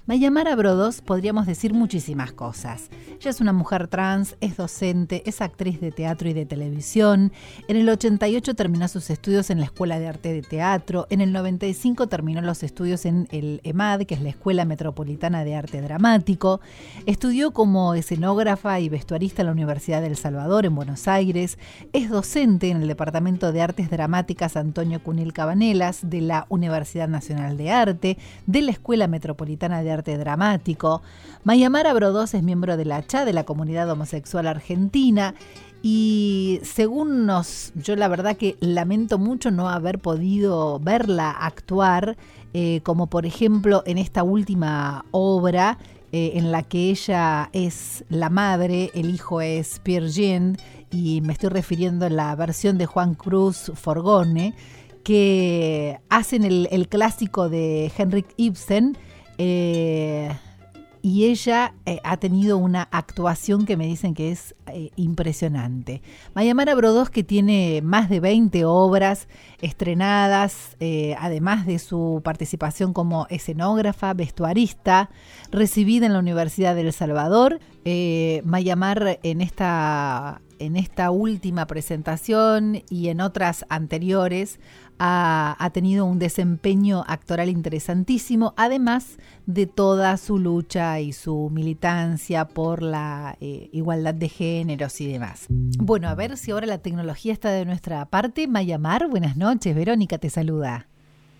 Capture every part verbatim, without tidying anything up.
Mayamara Brodos podríamos decir muchísimas cosas. Ella es una mujer trans, es docente, es actriz de teatro y de televisión. En el ochenta y ocho terminó sus estudios en la Escuela de Arte de Teatro. En el noventa y cinco terminó los estudios en el EMAD, que es la Escuela Metropolitana de Arte Dramático. Estudió como escenógrafa y vestuarista en la Universidad de El Salvador, en Buenos Aires. Es docente en el Departamento de Artes Dramáticas Antonio Cunil Cabanelas de la Universidad Nacional de Arte, de la Escuela Metropolitana de Arte Arte Dramático. Mayamara Brodos es miembro de la C H A, de la Comunidad Homosexual Argentina, y según nos, yo la verdad que lamento mucho no haber podido verla actuar, eh, como por ejemplo en esta última obra, eh, en la que ella es la madre, el hijo es Pierre Jean, y me estoy refiriendo a la versión de Juan Cruz Forgone, que hacen el, el clásico de Henrik Ibsen. Eh, y ella eh, ha tenido una actuación que me dicen que es eh, impresionante. Mayamara Brodos, que tiene más de veinte obras estrenadas, eh, además de su participación como escenógrafa, vestuarista, recibida en la Universidad de El Salvador. Eh, Mayamar en esta, en esta última presentación y en otras anteriores Ha, ha tenido un desempeño actoral interesantísimo, además de toda su lucha y su militancia por la eh, igualdad de géneros y demás. Bueno, a ver si ahora la tecnología está de nuestra parte. Mayamar, buenas noches. Verónica te saluda.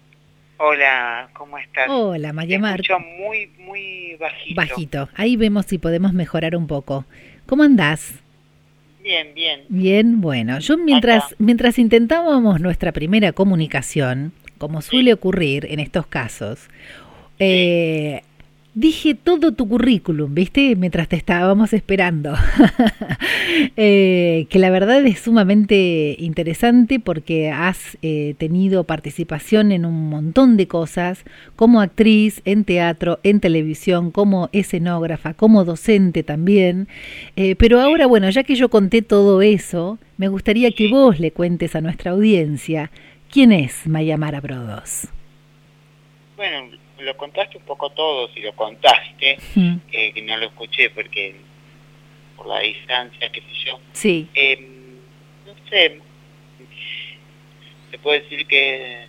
Hola, ¿cómo estás? Hola, Mayamar. Te escucho muy, muy bajito. Bajito. Ahí vemos si podemos mejorar un poco. ¿Cómo andás? Bien, bien. Bien, bueno, yo mientras, mientras intentábamos nuestra primera comunicación, como suele ocurrir en estos casos, eh, dije todo tu currículum, ¿viste? Mientras te estábamos esperando. eh, que la verdad es sumamente interesante porque has eh, tenido participación en un montón de cosas, como actriz, en teatro, en televisión, como escenógrafa, como docente también. Eh, pero ahora, bueno, ya que yo conté todo eso, me gustaría que vos le cuentes a nuestra audiencia quién es Mayamara Brodos. Bueno, lo contaste un poco todo, si lo contaste, mm. eh, que no lo escuché porque por la distancia, qué sé yo. Sí. Eh, no sé, se puede decir que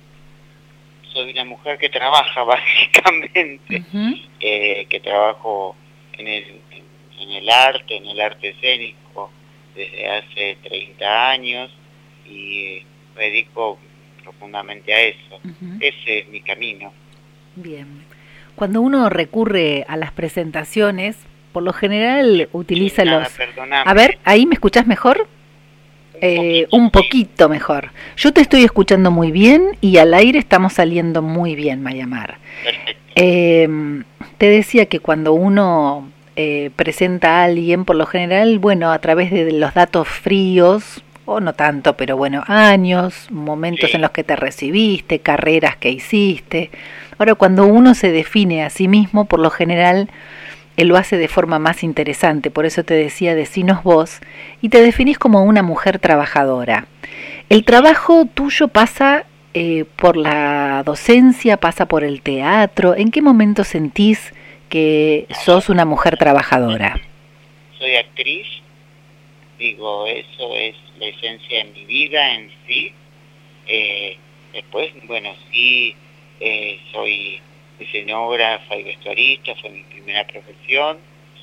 soy una mujer que trabaja básicamente, uh-huh. eh, que trabajo en el, en, en el arte, en el arte escénico desde hace treinta años y me dedico profundamente a eso. Uh-huh. Ese es mi camino. Bien. Cuando uno recurre a las presentaciones, por lo general utiliza sí, nada, los... Perdóname. A ver, ¿ahí me escuchás mejor? Un, eh, poquito, un poquito mejor. Yo te estoy escuchando muy bien y al aire estamos saliendo muy bien, Mayamar. Perfecto. Eh, te decía que cuando uno eh, presenta a alguien, por lo general, bueno, a través de los datos fríos, o no tanto, pero bueno, años, momentos sí. en los que te recibiste, carreras que hiciste. Ahora, cuando uno se define a sí mismo, por lo general, él lo hace de forma más interesante. Por eso te decía, decinos vos, y te definís como una mujer trabajadora. ¿El trabajo tuyo pasa eh, por la docencia, pasa por el teatro? ¿En qué momento sentís que sos una mujer trabajadora? Soy actriz, digo, eso es la esencia de mi vida en sí. Eh, después, bueno, sí... Eh, soy escenógrafa y vestuarista, fue mi primera profesión,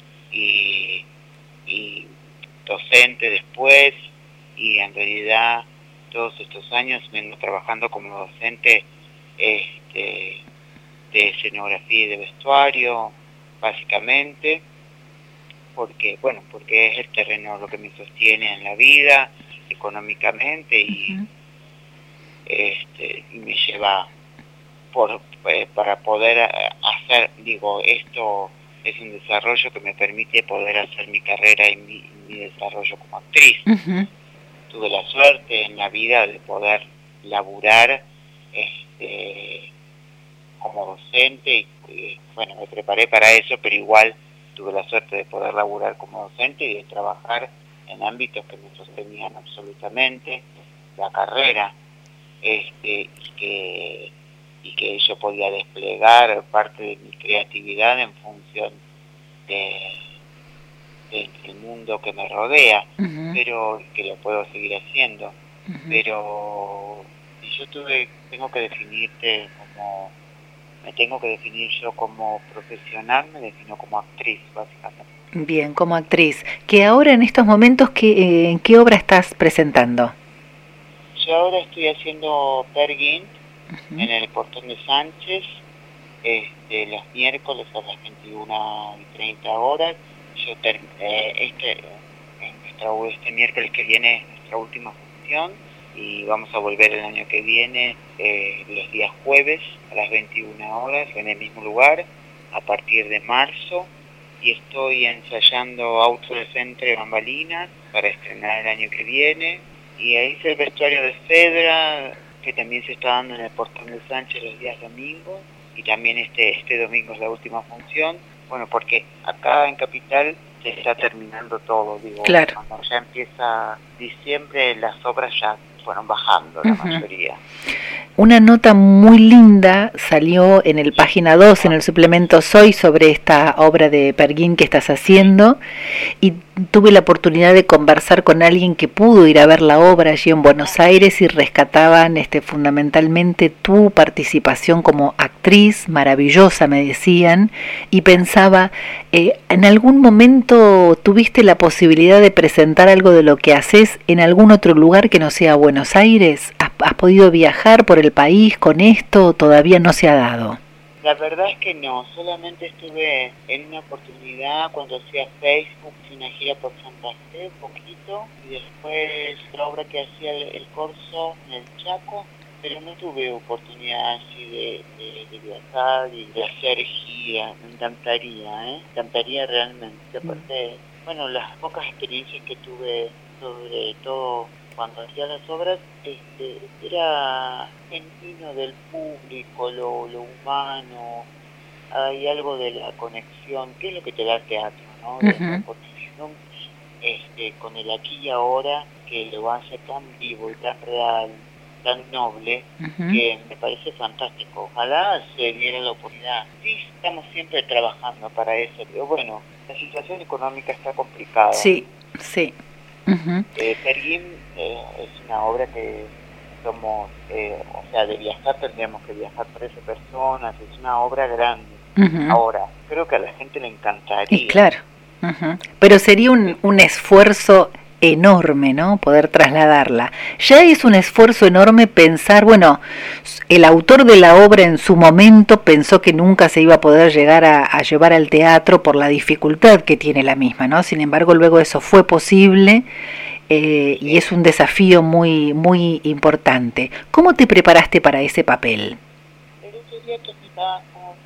y, y docente después, y en realidad todos estos años vengo trabajando como docente este, de escenografía y de vestuario, básicamente, porque, bueno, porque es el terreno lo que me sostiene en la vida, económicamente, y, uh-huh. este, y me lleva... Por, eh, para poder hacer, digo, esto es un desarrollo que me permite poder hacer mi carrera y mi, mi desarrollo como actriz. Uh-huh. Tuve la suerte en la vida de poder laburar este, como docente y, y bueno, me preparé para eso, pero igual tuve la suerte de poder laburar como docente y de trabajar en ámbitos que me sostenían absolutamente la carrera, este, y que y que yo podía desplegar parte de mi creatividad en función de, de, del mundo que me rodea, uh-huh. pero que lo puedo seguir haciendo. Uh-huh. Pero si yo tuve, tengo que definirte como, me tengo que definir yo como profesional, me defino como actriz, básicamente. Bien, como actriz. ¿Que ahora en estos momentos qué, eh, en qué obra estás presentando? Yo ahora estoy haciendo Peer Gynt uh-huh. en el Portón de Sánchez, este, los miércoles a las veintiuna y treinta horas. Yo ter, eh, este, en nuestra, este miércoles que viene es nuestra última función y vamos a volver el año que viene eh, los días jueves a las veintiuna horas en el mismo lugar a partir de marzo. Y estoy ensayando Outdoors entre bambalinas para estrenar el año que viene. Y ahí hice el vestuario de Fedra, que también se está dando en el Portón de Sánchez los días domingos. Y también este, este domingo es la última función. Bueno, porque acá en Capital se está terminando todo. Digo, claro. Cuando ya empieza diciembre, las obras ya fueron bajando, la uh-huh. mayoría. Una nota muy linda salió en el página dos, en el suplemento Soy, sobre esta obra de Peer Gynt que estás haciendo, y tuve la oportunidad de conversar con alguien que pudo ir a ver la obra allí en Buenos Aires y rescataban este, fundamentalmente tu participación como actriz, maravillosa me decían, y pensaba, eh, ¿en algún momento tuviste la posibilidad de presentar algo de lo que haces en algún otro lugar que no sea Buenos Aires? ¿Has, has podido viajar por el país con esto o todavía no se ha dado? La verdad es que no, solamente estuve en una oportunidad cuando hacía Facebook, una gira por Santa Fe, un poquito, y después la obra que hacía el, el Corso en el Chaco, pero no tuve oportunidad así de, de, de viajar y de hacer gira. Me encantaría, ¿eh? Me encantaría realmente. Aparte, bueno, las pocas experiencias que tuve, sobre todo cuando hacía las obras, este, era genuino del público, lo, lo humano, hay algo de la conexión, que es lo que te da el teatro, ¿no? De uh-huh. la conexión este, con el aquí y ahora, que lo hace tan vivo y tan real, tan noble, uh-huh. que me parece fantástico. Ojalá se diera la oportunidad. Sí, estamos siempre trabajando para eso, pero bueno, la situación económica está complicada. Sí, sí. Uh-huh. Eh, Peer Gynt eh, es una obra que somos, eh, o sea, de viajar tendríamos que viajar trece personas, es una obra grande. Uh-huh. Ahora, creo que a la gente le encantaría. Y claro, uh-huh. pero sería un, un esfuerzo enorme, ¿no? Poder trasladarla. Ya es un esfuerzo enorme pensar, bueno, el autor de la obra en su momento pensó que nunca se iba a poder llegar a, a llevar al teatro por la dificultad que tiene la misma, ¿no? Sin embargo, luego eso fue posible eh, y es un desafío muy, muy importante. ¿Cómo te preparaste para ese papel? El otro día que estaba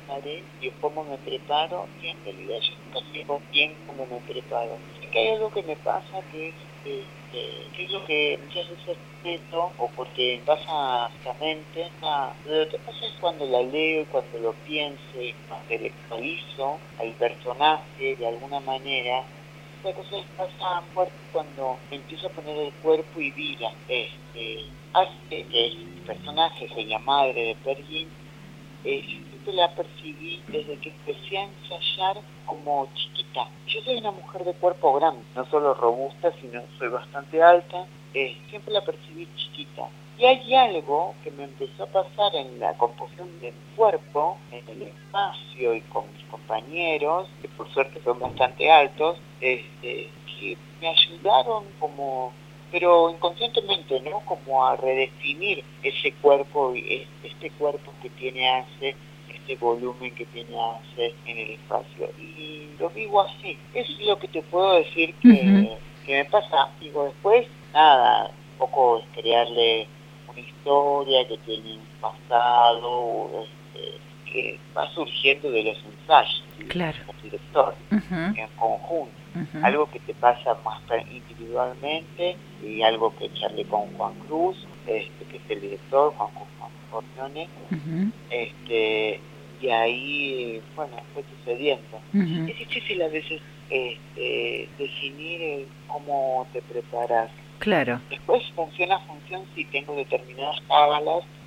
y cómo me preparo, y en realidad yo nunca sé bien cómo me preparo. Es que hay algo que me pasa que es, eh, eh, que es lo que muchas veces siento, o porque pasa a la mente, ah, lo que pasa es cuando la leo y cuando lo pienso y intelectualizo al personaje de alguna manera. Otra cosa es pasa fuerte cuando empiezo a poner el cuerpo y vida. Este, hace que el personaje, que es la madre de Peer Gynt, eh, la percibí desde que empecé a ensayar como chiquita. Yo soy una mujer de cuerpo grande, no solo robusta, sino soy bastante alta, eh, siempre la percibí chiquita. Y hay algo que me empezó a pasar en la composición del cuerpo, en el espacio y con mis compañeros, que por suerte son bastante altos, este, que me ayudaron como, pero inconscientemente, ¿no? Como a redefinir ese cuerpo, y este cuerpo que tiene hace este volumen que tiene hace en el espacio, y lo vivo así. Eso es lo que te puedo decir que, uh-huh. que me pasa. Digo, después, nada, un poco es crearle una historia que tiene un pasado, este, que va surgiendo de los ensayos, claro. del director, uh-huh. en conjunto. Uh-huh. Algo que te pasa más individualmente, y algo que charlé con Juan Cruz, este, que es el director, Juan Cruz Corleone, uh-huh. este, y ahí, bueno, fue sucediendo. Uh-huh. Es difícil a veces este, definir cómo te preparas. Claro. Después funciona función si tengo determinadas cábalas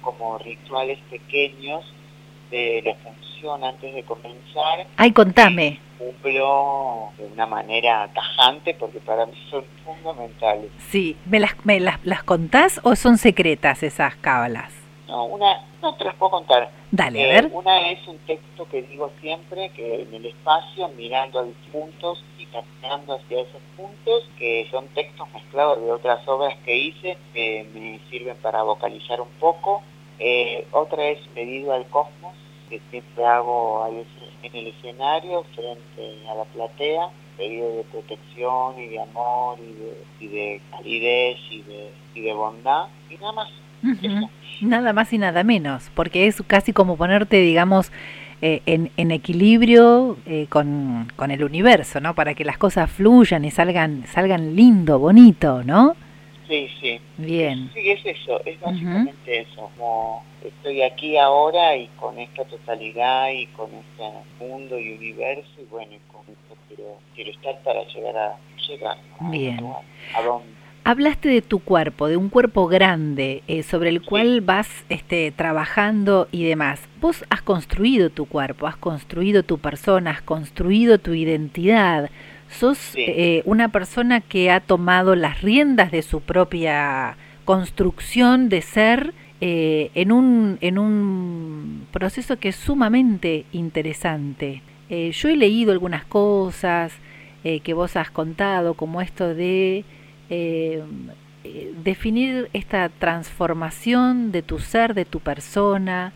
como rituales pequeños de la función antes de comenzar. Ay, contame. Cumplo de una manera tajante porque para mí son fundamentales. Sí, ¿me las, me las, las contás o son secretas esas cábalas? No, una, no te las puedo contar. Dale, Eh, a ver. una es un texto que digo siempre, que en el espacio, mirando a los puntos y caminando hacia esos puntos, que son textos mezclados de otras obras que hice, que me sirven para vocalizar un poco. Eh, otra es Pedido al Cosmos, que siempre hago al, en el escenario, frente a la platea, pedido de protección y de amor y de, y de calidez y de, y de bondad, y nada más. Uh-huh. Nada más y nada menos, porque es casi como ponerte, digamos, eh, en, en equilibrio eh, con, con el universo, ¿no? Para que las cosas fluyan y salgan, salgan lindo, bonito, ¿no? Sí, sí. Bien. Sí, es eso, es básicamente uh-huh. eso, como estoy aquí ahora y con esta totalidad y con este mundo y universo, y bueno, y con esto quiero, quiero estar para llegar a llegar a, Bien. a, a donde. Hablaste de tu cuerpo, de un cuerpo grande, eh, sobre el cual sí. vas este, trabajando y demás. Vos has construido tu cuerpo, has construido tu persona, has construido tu identidad. Sos sí. eh, una persona que ha tomado las riendas de su propia construcción de ser eh, en, un, en un proceso que es sumamente interesante. Eh, yo he leído algunas cosas eh, que vos has contado, como esto de... Eh, eh, definir esta transformación de tu ser, de tu persona,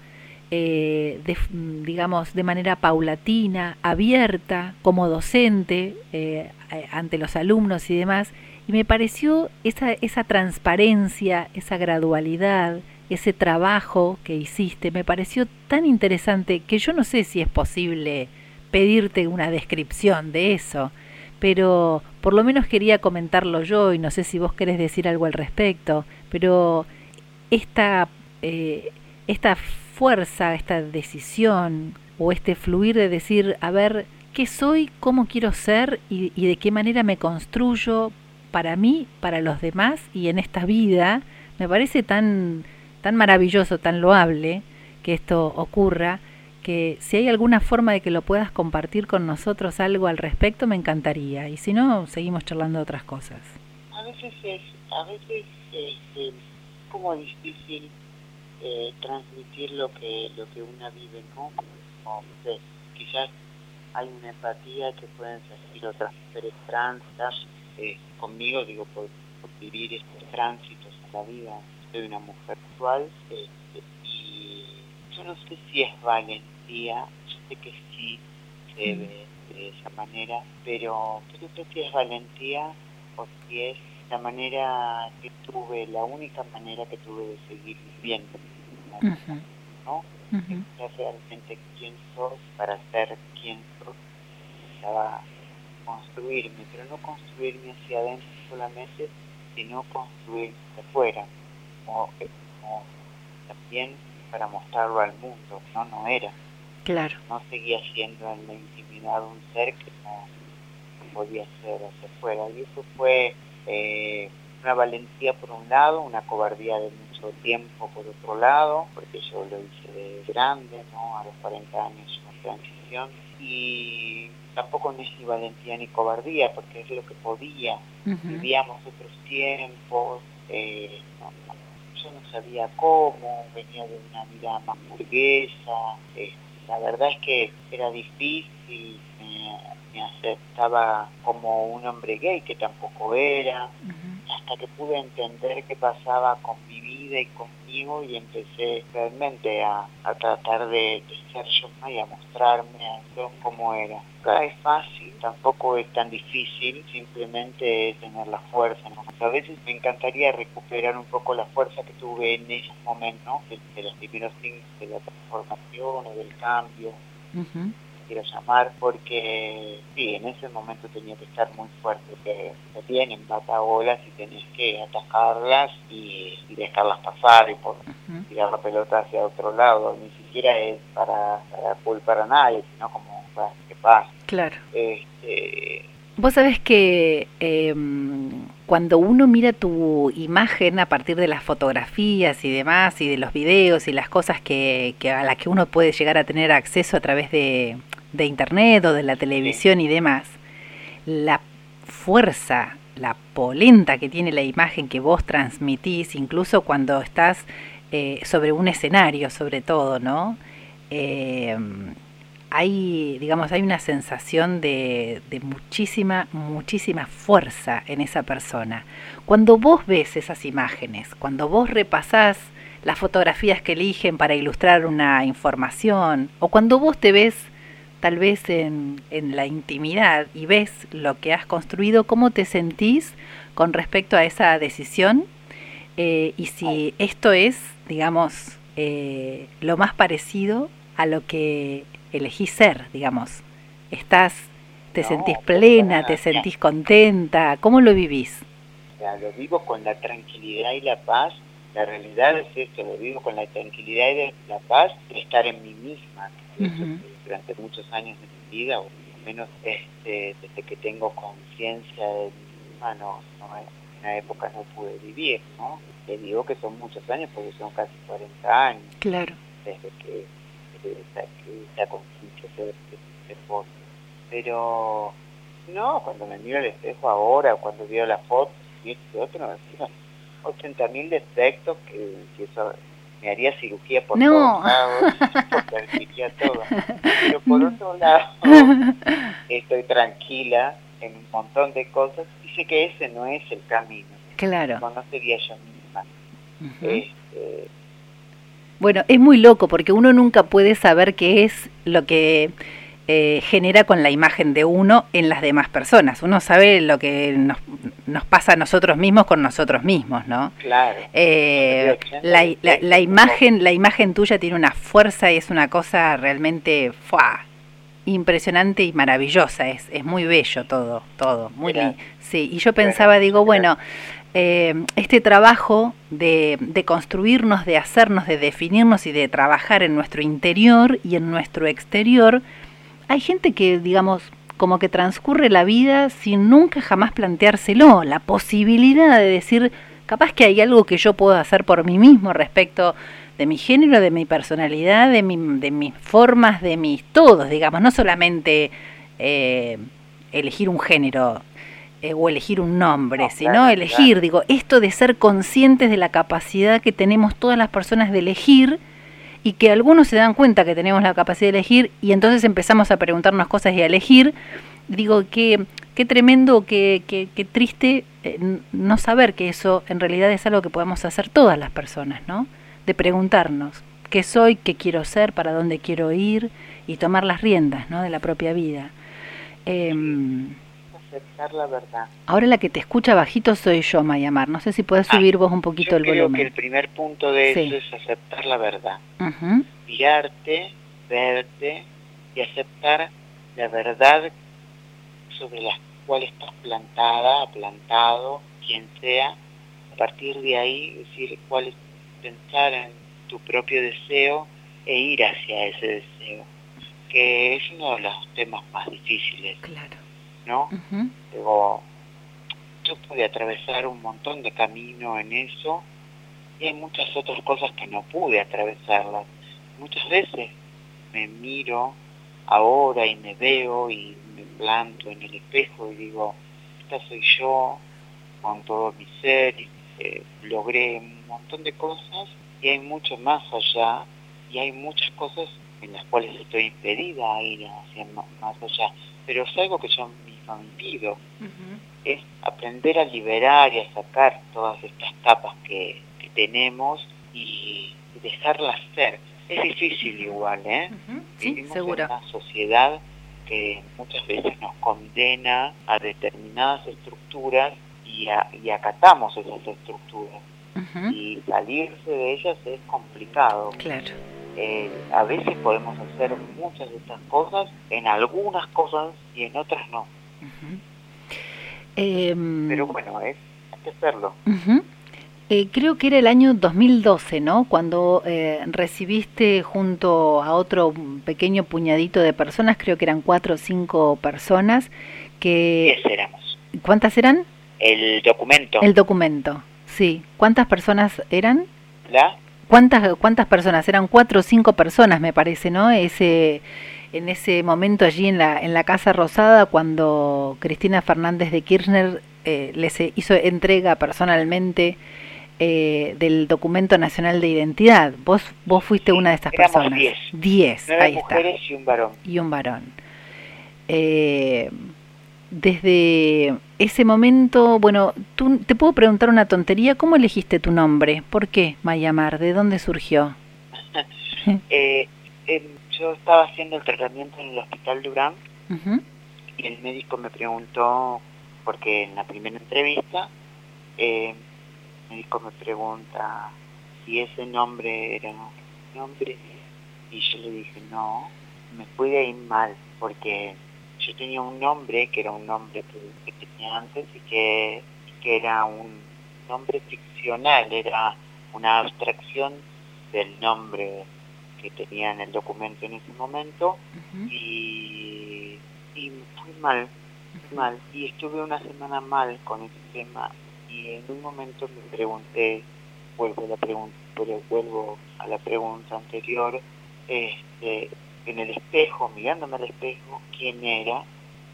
eh, de, digamos, de manera paulatina, abierta, como docente, eh, ante los alumnos y demás, y me pareció esa, esa transparencia, esa gradualidad, ese trabajo que hiciste, me pareció tan interesante que yo no sé si es posible pedirte una descripción de eso, pero por lo menos quería comentarlo yo y no sé si vos querés decir algo al respecto, pero esta, eh, esta fuerza, esta decisión o este fluir de decir, a ver, ¿qué soy, cómo quiero ser y, y de qué manera me construyo para mí, para los demás y en esta vida? Me parece tan, tan maravilloso, tan loable que esto ocurra, que si hay alguna forma de que lo puedas compartir con nosotros algo al respecto, me encantaría. Y si no, seguimos charlando de otras cosas. A veces es, a veces es eh, como difícil eh, transmitir lo que lo que una vive, ¿no? Como, eh, quizás hay una empatía que pueden sentir otras mujeres trans, eh, conmigo, digo, por, por vivir estos tránsitos en la vida. Soy una mujer actual, eh, y yo no sé si es valentía, yo sé que sí se ve de esa manera, pero yo no sé si es valentía o si es la manera que tuve, la única manera que tuve de seguir viviendo, uh-huh. ¿no? Uh-huh. Es realmente quién soy para ser quién soy, para construirme, pero no construirme hacia adentro solamente, sino construirme hacia afuera, como, como también para mostrarlo al mundo, no, no era. Claro. No seguía siendo en la intimidad un ser que no, no podía ser hacia afuera. Y eso fue eh, una valentía por un lado, una cobardía de mucho tiempo por otro lado, porque yo lo hice de grande, ¿no? A los cuarenta años una transición. Y tampoco no es ni valentía ni cobardía, porque es lo que podía. Uh-huh. Vivíamos otros tiempos, eh, no, yo no sabía cómo, venía de una vida más burguesa, eh, la verdad es que era difícil, me, me aceptaba como un hombre gay, que tampoco era, uh-huh. hasta que pude entender qué pasaba con mi vida y conmigo, y empecé realmente a, a tratar de, de ser yo y a mostrarme a eso como era. Nunca es fácil, tampoco es tan difícil, simplemente es tener la fuerza, ¿no? A veces me encantaría recuperar un poco la fuerza que tuve en esos momentos, ¿no? de, de los primeros signos de la transformación o del cambio, uh-huh. quiero llamar, porque sí, en ese momento tenía que estar muy fuerte, porque te tienen bataolas y tenés que atajarlas y, y dejarlas pasar y por uh-huh. tirar la pelota hacia otro lado, ni siquiera es para, para culpar a nadie, sino como ¿qué pasa? Claro. Este... Vos sabés que eh, cuando uno mira tu imagen a partir de las fotografías y demás, y de los videos y las cosas que, que a las que uno puede llegar a tener acceso a través de, de internet o de la televisión Sí. y demás, la fuerza, la polenta que tiene la imagen que vos transmitís, incluso cuando estás eh, sobre un escenario, sobre todo, ¿no? Eh, hay, digamos, hay una sensación de, de muchísima, muchísima fuerza en esa persona. Cuando vos ves esas imágenes, cuando vos repasás las fotografías que eligen para ilustrar una información, o cuando vos te ves tal vez en, en la intimidad y ves lo que has construido, ¿cómo te sentís con respecto a esa decisión? Eh, y si esto es, digamos, eh, lo más parecido a lo que elegí ser, digamos. Estás, te No, sentís pero plena, para te nada. sentís contenta, ¿cómo lo vivís? O sea, lo vivo con la tranquilidad y la paz. La realidad es esto, lo vivo con la tranquilidad y la paz de estar en mí misma. De hecho, Ujú. durante muchos años de mi vida, o por lo menos este, desde que tengo conciencia de mí misma, no, no, en una época no pude vivir, ¿no? Te digo que son muchos años porque son casi cuarenta años Claro. desde que, desde esa, que esa conciencia se, se, se pone. Pero no, cuando me miro al espejo ahora, cuando veo la foto, y este otro, me decía ochenta mil defectos que, que eso me haría cirugía por No. todos lados, corregiría todo. Pero por otro lado, estoy tranquila en un montón de cosas y sé que ese no es el camino. Claro. No, no sería yo misma. Ujú. Este, Bueno, es muy loco porque uno nunca puede saber qué es lo que eh, genera con la imagen de uno en las demás personas. Uno sabe lo que nos, nos pasa a nosotros mismos con nosotros mismos, ¿no? claro. Eh, la, la, la imagen, la imagen tuya tiene una fuerza y es una cosa realmente ¡fua! Impresionante y maravillosa. Es, es muy bello todo, todo. Muy li- sí. Y yo pensaba, Bueno, digo, bueno. gracias. Eh, este trabajo de, de construirnos, de hacernos, de definirnos y de trabajar en nuestro interior y en nuestro exterior, hay gente que, digamos, como que transcurre la vida sin nunca jamás planteárselo, la posibilidad de decir, capaz que hay algo que yo puedo hacer por mí mismo respecto de mi género, de mi personalidad, de, mi, de mis formas, de mis todos, digamos, no solamente eh, elegir un género, Eh, o elegir un nombre, No, sino claro, elegir, claro. digo, esto de ser conscientes de la capacidad que tenemos todas las personas de elegir y que algunos se dan cuenta que tenemos la capacidad de elegir y entonces empezamos a preguntarnos cosas y a elegir. Digo, qué, qué tremendo, qué, qué, qué triste eh, no saber que eso en realidad es algo que podemos hacer todas las personas, ¿no? De preguntarnos qué soy, qué quiero ser, para dónde quiero ir y tomar las riendas, ¿no? De la propia vida. Eh, Aceptar la verdad. Ahora la que te escucha bajito soy yo, Mayamar. No sé si puedes subir ah, vos un poquito yo el creo volumen. que el primer punto de sí. eso es aceptar la verdad. Uh-huh. Mirarte, verte y aceptar la verdad sobre la cual estás plantada, plantado, quien sea. A partir de ahí, decir cuál es, pensar en tu propio deseo e ir hacia ese deseo, que es uno de los temas más difíciles. Claro. ¿No? Uh-huh. Digo, yo pude atravesar un montón de camino en eso y hay muchas otras cosas que no pude atravesarlas. Muchas veces me miro ahora y me veo y me planto en el espejo y digo, esta soy yo con todo mi ser y eh, logré un montón de cosas y hay mucho más allá y hay muchas cosas en las cuales estoy impedida a ir hacia más allá, pero es algo que yo misma me pido. Uh-huh. Es aprender a liberar y a sacar todas estas capas que, que tenemos y dejarlas ser. Es difícil igual, ¿eh? Uh-huh. Sí, vivimos seguro. en una sociedad que muchas veces nos condena a determinadas estructuras y, a, y acatamos esas estructuras. Uh-huh. Y salirse de ellas es complicado. Claro. Eh, a veces podemos hacer muchas de estas cosas, en algunas cosas y en otras no. Uh-huh. Eh, Pero bueno, es, hay que hacerlo. Uh-huh. Eh, creo que era el año dos mil doce, ¿no? Cuando eh, recibiste junto a otro pequeño puñadito de personas, creo que eran cuatro o cinco personas, que... Diez éramos. ¿Cuántas eran? el documento. El documento, sí. ¿Cuántas personas eran? ¿La? ¿Cuántas, cuántas personas? Eran cuatro o cinco personas, me parece, ¿no? Ese, en ese momento allí en la, en la Casa Rosada, cuando Cristina Fernández de Kirchner eh, les hizo entrega personalmente eh, del documento nacional de identidad. Vos, vos fuiste Sí, una de estas éramos personas. diez. Diez, Nueve ahí mujeres está. y un varón. Y un varón. Eh, desde ese momento, bueno, tú, te puedo preguntar una tontería, ¿cómo elegiste tu nombre? ¿Por qué Mayamar? ¿De dónde surgió? eh, eh, yo estaba haciendo el tratamiento en el Hospital Durán uh-huh. y el médico me preguntó, porque en la primera entrevista, eh, el médico me pregunta si ese nombre era un nombre, y yo le dije no, me pude ir mal, porque yo tenía un nombre que era un nombre que, que tenía antes y que, que era un nombre ficcional, era una abstracción del nombre que tenía en el documento en ese momento, uh-huh. y, y fui mal, fui mal, y estuve una semana mal con ese tema, y en un momento me pregunté, vuelvo a la pregunta, vuelvo a la pregunta anterior, este, en el espejo, mirándome al espejo, quién era,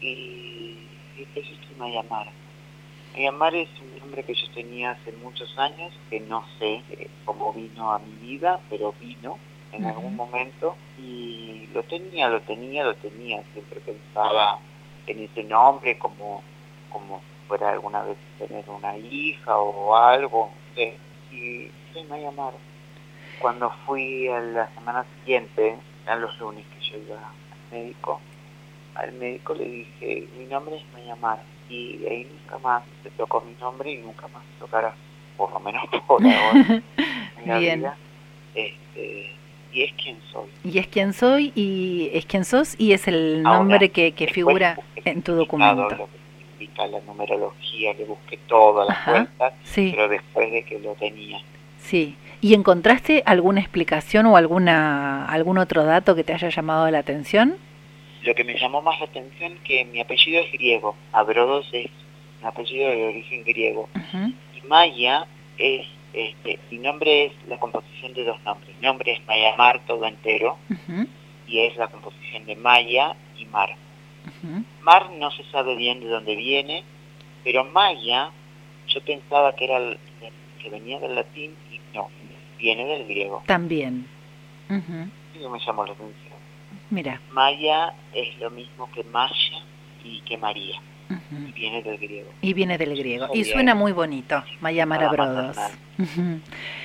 y dije, yo soy Mayamar. Mayamar es un nombre que yo tenía hace muchos años, que no sé eh, cómo vino a mi vida, pero vino en uh-huh. algún momento, y lo tenía, lo tenía, lo tenía, siempre pensaba en ese nombre como, como si fuera alguna vez tener una hija o algo, no sé, y soy Mayamar. Cuando fui a la semana siguiente, eran los lunes que yo iba al médico, al médico le dije, mi nombre es Mayamar, y de ahí nunca más se tocó mi nombre y nunca más se tocará, por lo menos por ahora en la Bien. vida. Este, y es quien soy. Y es quien soy, y es quien sos, y es el nombre ahora, que, que figura en tu documento. Lo que significa la numerología, le busqué todas las vueltas, sí. pero después de que lo tenía. Sí. ¿Y encontraste alguna explicación o alguna algún otro dato que te haya llamado la atención? Lo que me llamó más la atención es que mi apellido es griego, Abrodos es un apellido de origen griego, uh-huh. y Maya es, este, mi nombre es la composición de dos nombres, mi nombre es Mayamar todo entero, uh-huh. y es la composición de Maya y Mar. Uh-huh. Mar no se sabe bien de dónde viene, pero Maya yo pensaba que era el, que venía del latín y no, viene del griego. También. Uh-huh. Eso me llamó la atención. Mira. Maya es lo mismo que Maya y que María. Uh-huh. Y viene del griego. Y viene del griego. Y suena muy bonito, Mayamar Abrodos. Uh-huh.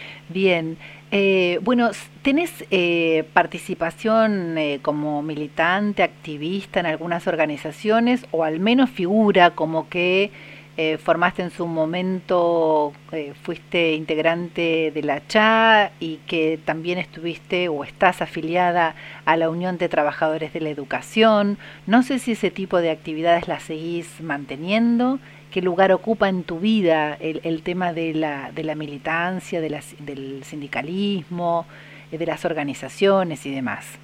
Bien. Eh, bueno, ¿tenés eh, participación eh, como militante, activista en algunas organizaciones, o al menos figura como que eh, formaste en su momento, eh, fuiste integrante de la C H A y que también estuviste o estás afiliada a la Unión de Trabajadores de la Educación? No sé si ese tipo de actividades las seguís manteniendo. ¿Qué lugar ocupa en tu vida el, el tema de la, de la militancia, de la, del sindicalismo, de las organizaciones y demás?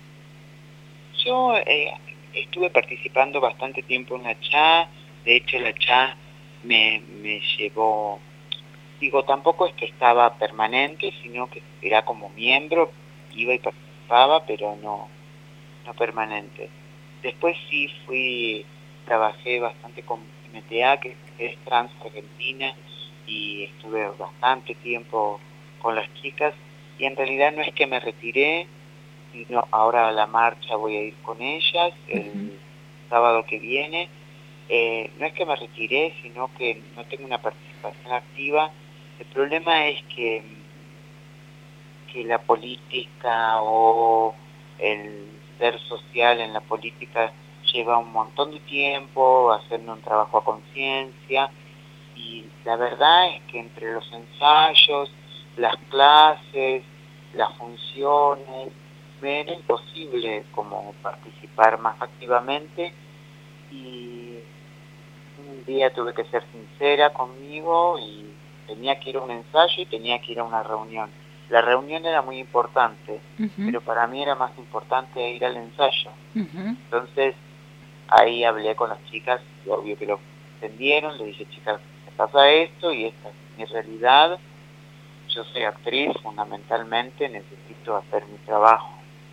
Yo eh, estuve participando bastante tiempo en la C H A, de hecho la C H A me, me llevó, digo, tampoco es que estaba permanente, sino que era como miembro, iba y participaba, pero no, no permanente. Después sí fui, trabajé bastante con M T A, que es Trans Argentina, y estuve bastante tiempo con las chicas, y en realidad no es que me retiré, sino ahora a la marcha voy a ir con ellas el uh-huh. sábado que viene. Eh, no es que me retiré, sino que no tengo una participación activa. El problema es que, que la política o el ser social en la política lleva un montón de tiempo, hacerme un trabajo a conciencia, y la verdad es que entre los ensayos, las clases, las funciones, me era imposible como participar más activamente, y un día tuve que ser sincera conmigo y tenía que ir a un ensayo y tenía que ir a una reunión. La reunión era muy importante, uh-huh. pero para mí era más importante ir al ensayo. Uh-huh. Entonces ahí hablé con las chicas, y obvio que lo entendieron, le dije, chicas, pasa esto y esta es mi realidad. Yo soy actriz, fundamentalmente necesito hacer mi trabajo.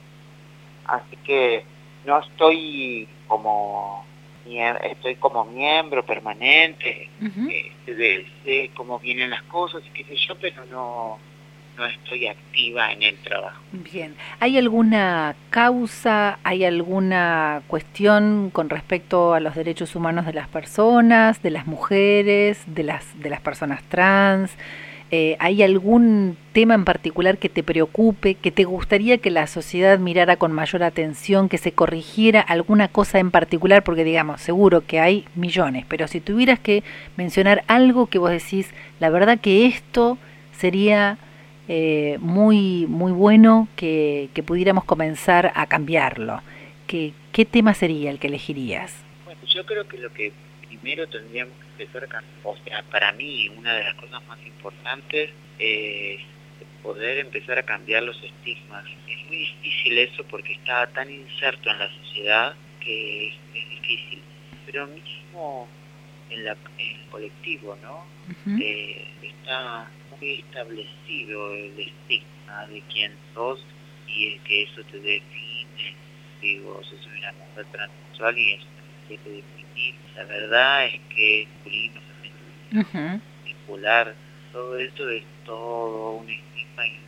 Así que no estoy como estoy como miembro permanente, Uh-huh. eh, sé cómo vienen las cosas, qué sé yo, pero no, no estoy activa en el trabajo. Bien. ¿Hay alguna causa, hay alguna cuestión con respecto a los derechos humanos de las personas, de las mujeres, de las, de las personas trans? Eh, ¿Hay algún tema en particular que te preocupe, que te gustaría que la sociedad mirara con mayor atención, que se corrigiera alguna cosa en particular? Porque digamos, seguro que hay millones, pero si tuvieras que mencionar algo que vos decís, la verdad que esto sería eh, muy, muy bueno que, que pudiéramos comenzar a cambiarlo. ¿Qué, ¿Qué tema sería el que elegirías? Bueno, yo creo que lo que primero tendríamos que empezar a cambiar, o sea, para mí una de las cosas más importantes es poder empezar a cambiar los estigmas. Es muy difícil eso porque está tan inserto en la sociedad que es, es difícil, pero mismo en, la, en el colectivo, ¿no? Uh-huh. Eh, está muy establecido el estigma de quién sos y es que eso te define. Digo, si soy una mujer transexual y eso te definir. La verdad es que masculino, femenino, circular, todo esto es todo un estigma y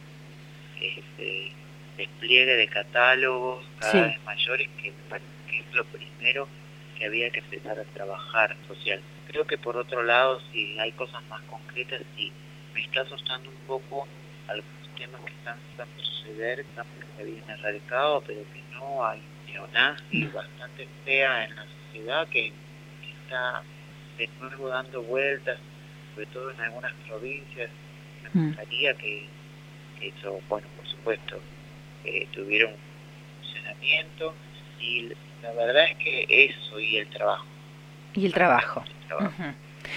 este despliegue de catálogos cada sí. vez mayores que me parece que es lo primero que había que empezar a trabajar social. Creo que por otro lado, si hay cosas más concretas, sí, me está asustando un poco algunos temas que están a suceder, que se habían erradicado, pero que no hay neonazi bastante fea en la sociedad que está de nuevo dando vueltas, sobre todo en algunas provincias. Me gustaría que, que eso, bueno, por supuesto, eh, tuviera un funcionamiento y la verdad es que eso y el trabajo. Y el trabajo. El trabajo. Uh-huh.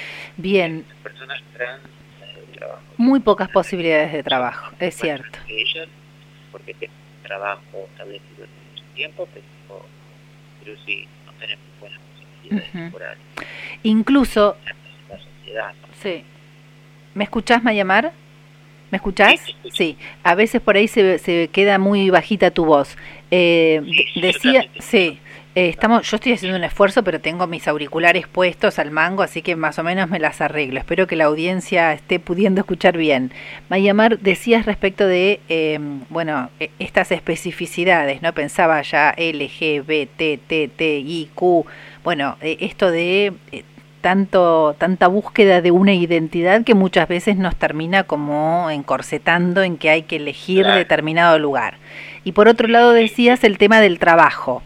Bien. Las personas trans, el trabajo. Muy pocas posibilidades de trabajo, es cierto. Ellas, porque tienen trabajo establecido en mucho tiempo, pero, pero sí, no tenemos buenas posibilidades uh-huh. laborales. Incluso... La sociedad, ¿no? Sí. ¿Me escuchás, Mayamar? ¿Me escuchás? Sí, sí. A veces por ahí se, se queda muy bajita tu voz. Eh, sí, de, decía... Sí. Eh, estamos, yo estoy haciendo un esfuerzo, pero tengo mis auriculares puestos al mango, así que más o menos me las arreglo. Espero que la audiencia esté pudiendo escuchar bien. Mayamar, decías respecto de, eh, bueno, estas especificidades, ¿no? Pensaba ya L G B T T T I Q, bueno, eh, esto de eh, tanto tanta búsqueda de una identidad que muchas veces nos termina como encorsetando en que hay que elegir claro. determinado lugar. Y por otro lado decías el tema del trabajo.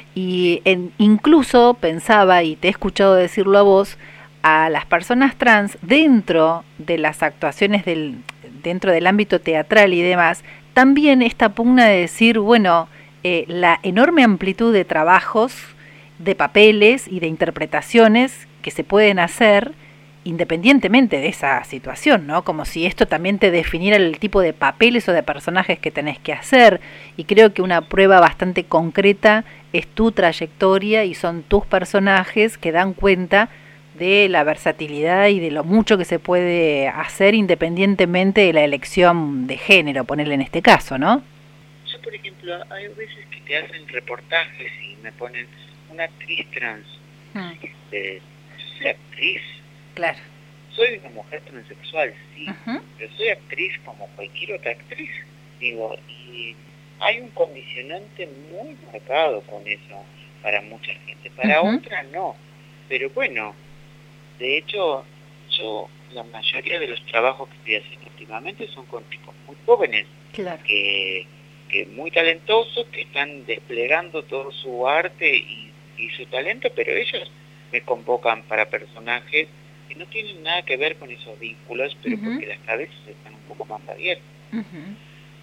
Y en, incluso pensaba, y te he escuchado decirlo a vos, a las personas trans dentro de las actuaciones del dentro del ámbito teatral y demás, también esta pugna de decir, bueno, eh, la enorme amplitud de trabajos, de papeles y de interpretaciones que se pueden hacer independientemente de esa situación, ¿no? Como si esto también te definiera el tipo de papeles o de personajes que tenés que hacer. Y creo que una prueba bastante concreta es tu trayectoria y son tus personajes que dan cuenta de la versatilidad y de lo mucho que se puede hacer independientemente de la elección de género, ponerle en este caso, ¿no? Yo, por ejemplo, hay veces que te hacen reportajes y me ponen una actriz trans. Hmm. Este, yo soy actriz. Claro. Soy una mujer transexual, sí, uh-huh. pero soy actriz como cualquier otra actriz. Digo, y hay un condicionante muy marcado con eso para mucha gente, para uh-huh. otras no. Pero bueno, de hecho, yo la mayoría de los trabajos que estoy haciendo últimamente son con chicos muy jóvenes, claro. que, que muy talentosos, que están desplegando todo su arte y, y su talento, pero ellos me convocan para personajes que no tienen nada que ver con esos vínculos, pero uh-huh. porque las cabezas están un poco más abiertas. Uh-huh.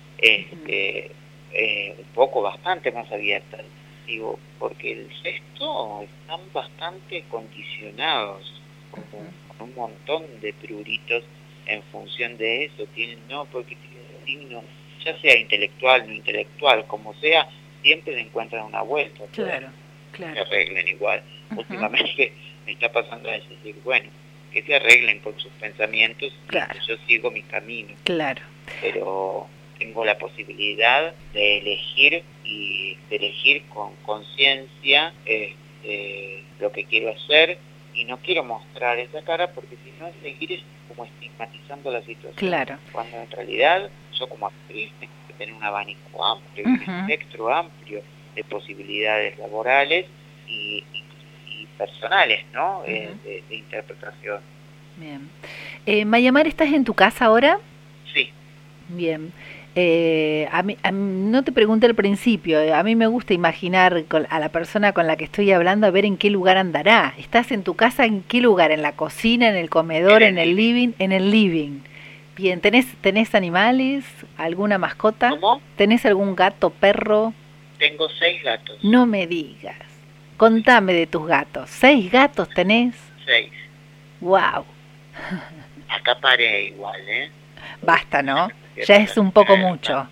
Este, uh-huh. eh, un poco, bastante más abiertas. Digo, porque el resto están bastante condicionados, con, uh-huh. con un montón de pruritos en función de eso. Tienen, no, porque tienen signo, ya sea intelectual, no intelectual, como sea, siempre le encuentran una vuelta. Claro, claro. Se arreglen igual. Uh-huh. Últimamente me está pasando eso, decir, bueno, que se arreglen con sus pensamientos, claro. y yo sigo mi camino. Claro. Pero tengo la posibilidad de elegir y de elegir con conciencia este, lo que quiero hacer, y no quiero mostrar esa cara porque si no es seguir como estigmatizando la situación. Claro. Cuando en realidad yo como actriz tengo que tener un abanico amplio, uh-huh. un espectro amplio de posibilidades laborales y, y, y personales, ¿no? Uh-huh. eh, de, de interpretación. Bien. Eh, Mayamar, ¿estás en tu casa ahora? Sí. Bien. Eh, a mí, a mí, no te pregunté al principio, a mí me gusta imaginar con, a la persona con la que estoy hablando, a ver en qué lugar andará. ¿Estás en tu casa en qué lugar? ¿En la cocina, en el comedor, en el living? En el living. Bien, ¿tenés, tenés animales? ¿Alguna mascota? ¿Cómo? ¿Tenés algún gato, perro? Tengo seis gatos. No me digas. Contame de tus gatos. ¿Seis gatos tenés? Seis. Wow. Acá paré igual, ¿eh? Basta, ¿no? Ya es un poco mucho.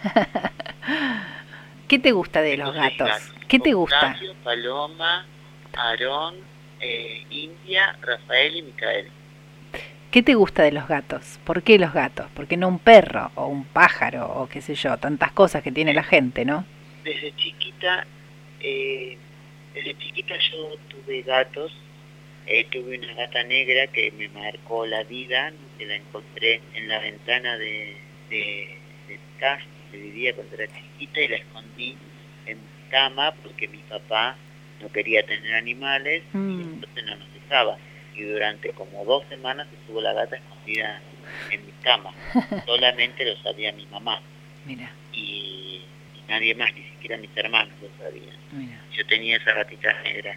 ¿Qué te gusta de los gatos? ¿Qué te gusta? Octavio, Paloma, Aarón, eh, India, Rafael y Micael. ¿Qué te gusta de los gatos? ¿Por qué los gatos? ¿Por qué no un perro o un pájaro o qué sé yo? Tantas cosas que tiene la gente, ¿no? Desde chiquita, eh, desde chiquita yo tuve gatos. Eh, tuve una gata negra que me marcó la vida, que la encontré en la ventana de, de, de mi casa, que vivía cuando era chiquita, y la escondí en mi cama porque mi papá no quería tener animales, mm. y entonces no nos dejaba. Y durante como dos semanas estuvo la gata escondida en mi cama. Solamente lo sabía mi mamá. Mira. Y, y nadie más, ni siquiera mis hermanos lo sabían. Mira. Yo tenía esa gatita negra.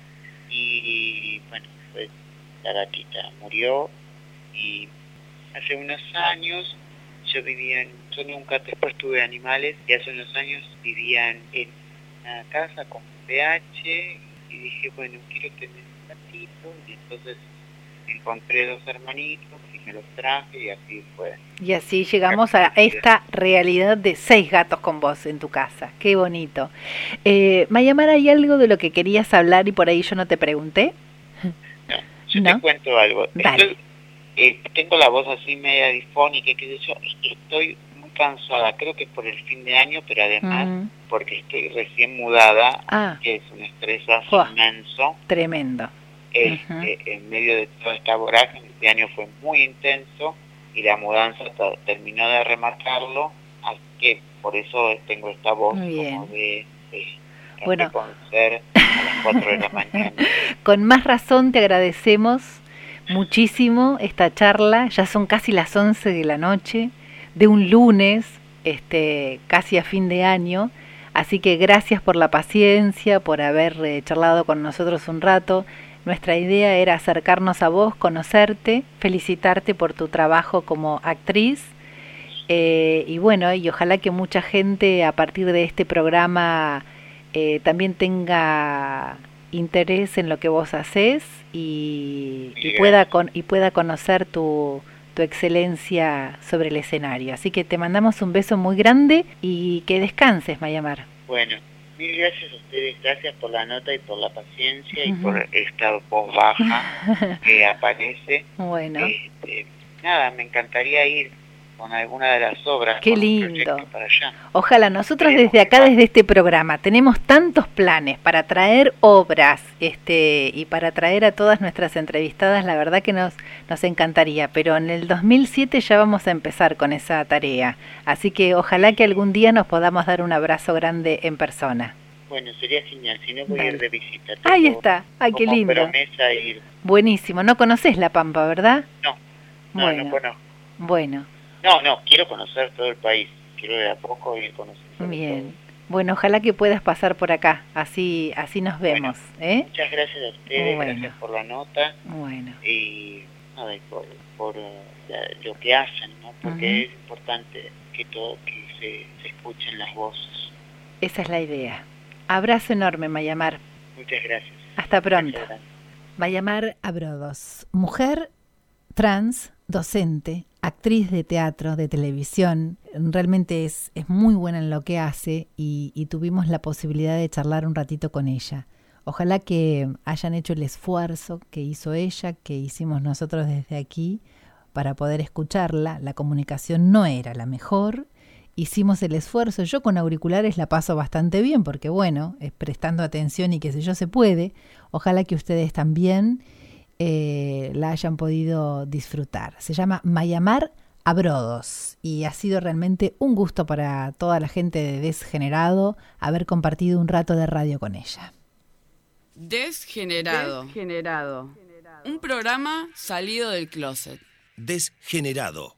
Y bueno, pues la gatita murió, y hace unos años yo vivía en, yo nunca después tuve animales, y hace unos años vivía en una casa con P H, y dije, bueno, quiero tener un gatito, y entonces encontré dos hermanitos y me los traje, y así fue. Y así llegamos a esta realidad de seis gatos con vos en tu casa. Qué bonito. Eh, Mayamar, ¿hay algo de lo que querías hablar y por ahí yo no te pregunté? No, yo ¿No? te cuento algo. Estoy, eh, tengo la voz así media difónica, qué sé yo, y estoy muy cansada. Creo que es por el fin de año, pero además mm. porque estoy recién mudada, ah. que es un estresazo oh, inmenso. Tremendo. Este, uh-huh. En medio de toda esta vorágine, este año fue muy intenso y la mudanza t- terminó de remarcarlo, así que por eso tengo esta voz como de, de bueno. concert a las cuatro de la mañana. Con más razón te agradecemos muchísimo esta charla, ya son casi las once de la noche de un lunes, este, casi a fin de año, así que gracias por la paciencia, por haber eh, charlado con nosotros un rato. Nuestra idea era acercarnos a vos, conocerte, felicitarte por tu trabajo como actriz, eh, y bueno, y ojalá que mucha gente a partir de este programa eh, también tenga interés en lo que vos haces y, y pueda con, y pueda conocer tu, tu excelencia sobre el escenario. Así que te mandamos un beso muy grande y que descanses, Mayamar. Bueno. Mil gracias a ustedes, gracias por la nota y por la paciencia uh-huh. y por esta voz baja que aparece. Bueno. Este, nada, me encantaría ir con alguna de las obras. Qué lindo. Para allá. Ojalá, nosotros desde acá, desde este programa, tenemos tantos planes para traer obras este y para traer a todas nuestras entrevistadas, la verdad que nos, nos encantaría, pero en el dos mil siete ya vamos a empezar con esa tarea, así que ojalá que algún día nos podamos dar un abrazo grande en persona. Bueno, sería genial, si no voy vale. a ir de visita. Ahí está, ay, qué lindo. Promesa ir. Buenísimo, no conoces La Pampa, ¿verdad? No, no, bueno. no conozco. Bueno. No, no, quiero conocer todo el país, quiero de a poco ir conociendo. Bien, todo. Bueno, ojalá que puedas pasar por acá, así así nos vemos. Bueno, ¿eh? Muchas gracias a ustedes, bueno. gracias por la nota. Bueno. Y nada, por, por uh, la, lo que hacen, ¿no? Porque uh-huh. es importante que todo que se, se escuchen las voces. Esa es la idea. Abrazo enorme, Mayamar. Muchas gracias. Hasta pronto. Mayamar Abrodos, mujer trans, docente, actriz de teatro, de televisión, realmente es, es muy buena en lo que hace y, y tuvimos la posibilidad de charlar un ratito con ella. Ojalá que hayan hecho el esfuerzo que hizo ella, que hicimos nosotros desde aquí, para poder escucharla. La comunicación no era la mejor. Hicimos el esfuerzo. Yo con auriculares la paso bastante bien porque, bueno, es prestando atención y qué sé yo, se puede. Ojalá que ustedes también eh, la hayan podido disfrutar. Se llama Mayamar Abrodos y ha sido realmente un gusto para toda la gente de Desgenerado haber compartido un rato de radio con ella. Desgenerado. Desgenerado. Un programa salido del closet. Desgenerado.